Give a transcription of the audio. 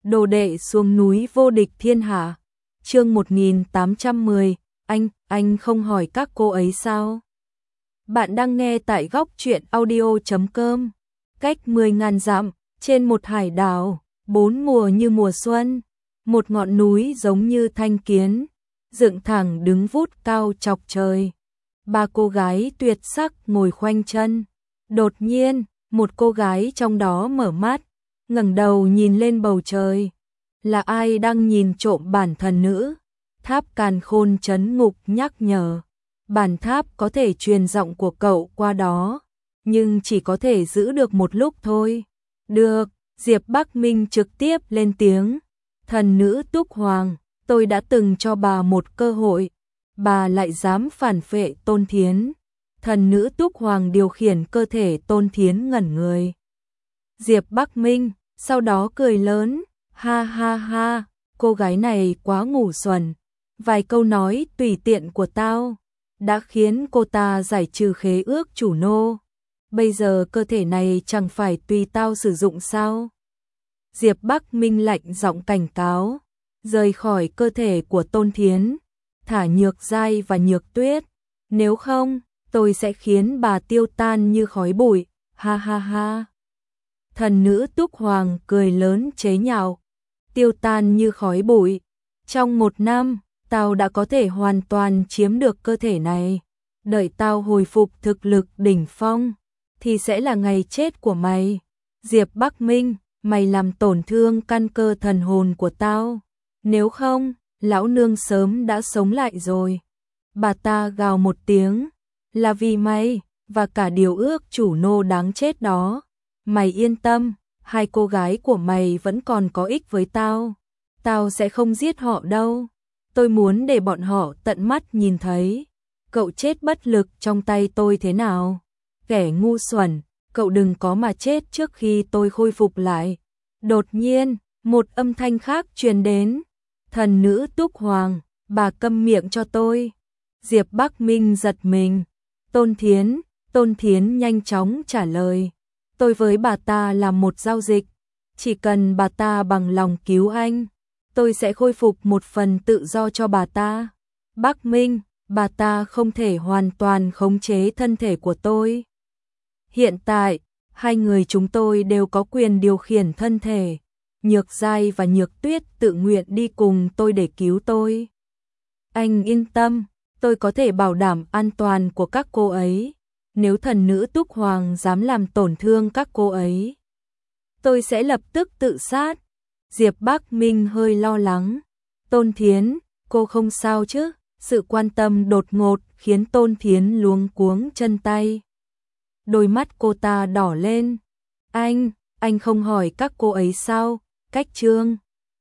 Đồ đệ xuống núi vô địch thiên hạ. Chương 1810, anh không hỏi các cô ấy sao? Bạn đang nghe tại góc truyện audio.com. Cách 10.000 dặm, trên một hải đảo, 4 mùa như mùa xuân, một ngọn núi giống như thanh kiến, dựng thẳng đứng vút cao chọc trời. Ba cô gái tuyệt sắc ngồi khoanh chân. Đột nhiên, một cô gái trong đó mở mắt, ngẩng đầu nhìn lên bầu trời. Là ai đang nhìn trộm bản thần nữ? Tháp Càn Khôn trấn ngục nhắc nhở. Bản tháp có thể truyền giọng của cậu qua đó, nhưng chỉ có thể giữ được một lúc thôi. Được, Diệp Bắc Minh trực tiếp lên tiếng. Thần nữ Túc Hoàng, tôi đã từng cho bà một cơ hội, bà lại dám phản phệ Tôn Thiến. Thần nữ Túc Hoàng điều khiển cơ thể Tôn Thiến ngẩn người. Diệp Bắc Minh sau đó cười lớn, ha ha ha, cô gái này quá ngu xuẩn. Vài câu nói tùy tiện của tao đã khiến cô ta giải trừ khế ước chủ nô. Bây giờ cơ thể này chẳng phải tùy tao sử dụng sao? Diệp Bắc Minh lạnh giọng cảnh cáo, rời khỏi cơ thể của Tôn Thiến, thả Nhược Giai và Nhược Tuyết, nếu không, tôi sẽ khiến bà tiêu tan như khói bụi, ha ha ha. Thần nữ Túc Hoàng cười lớn chế nhạo, tiêu tan như khói bụi, trong 1 năm, tao đã có thể hoàn toàn chiếm được cơ thể này, đợi tao hồi phục thực lực đỉnh phong, thì sẽ là ngày chết của mày. Diệp Bắc Minh, mày làm tổn thương căn cơ thần hồn của tao, nếu không, lão nương sớm đã sống lại rồi. Bà ta gào một tiếng, là vì mày, và cả điều ước chủ nô đáng chết đó. Mày yên tâm, hai cô gái của mày vẫn còn có ích với tao. Tao sẽ không giết họ đâu. Tôi muốn để bọn họ tận mắt nhìn thấy cậu chết bất lực trong tay tôi thế nào. Kẻ ngu xuẩn, cậu đừng có mà chết trước khi tôi khôi phục lại. Đột nhiên, một âm thanh khác truyền đến. Thần nữ Túc Hoàng, bà câm miệng cho tôi. Diệp Bắc Minh giật mình. Tôn Thiến nhanh chóng trả lời. Tôi với bà ta làm một giao dịch. Chỉ cần bà ta bằng lòng cứu anh, tôi sẽ khôi phục một phần tự do cho bà ta. Bắc Minh, bà ta không thể hoàn toàn khống chế thân thể của tôi. Hiện tại, hai người chúng tôi đều có quyền điều khiển thân thể. Nhược Giai và Nhược Tuyết tự nguyện đi cùng tôi để cứu tôi. Anh yên tâm, tôi có thể bảo đảm an toàn của các cô ấy. Nếu thần nữ Túc Hoàng dám làm tổn thương các cô ấy, tôi sẽ lập tức tự sát. Diệp Bắc Minh hơi lo lắng. Tôn Thiến, cô không sao chứ? Sự quan tâm đột ngột khiến Tôn Thiến luống cuống chân tay. Đôi mắt cô ta đỏ lên. Anh không hỏi các cô ấy sao? Cách Trương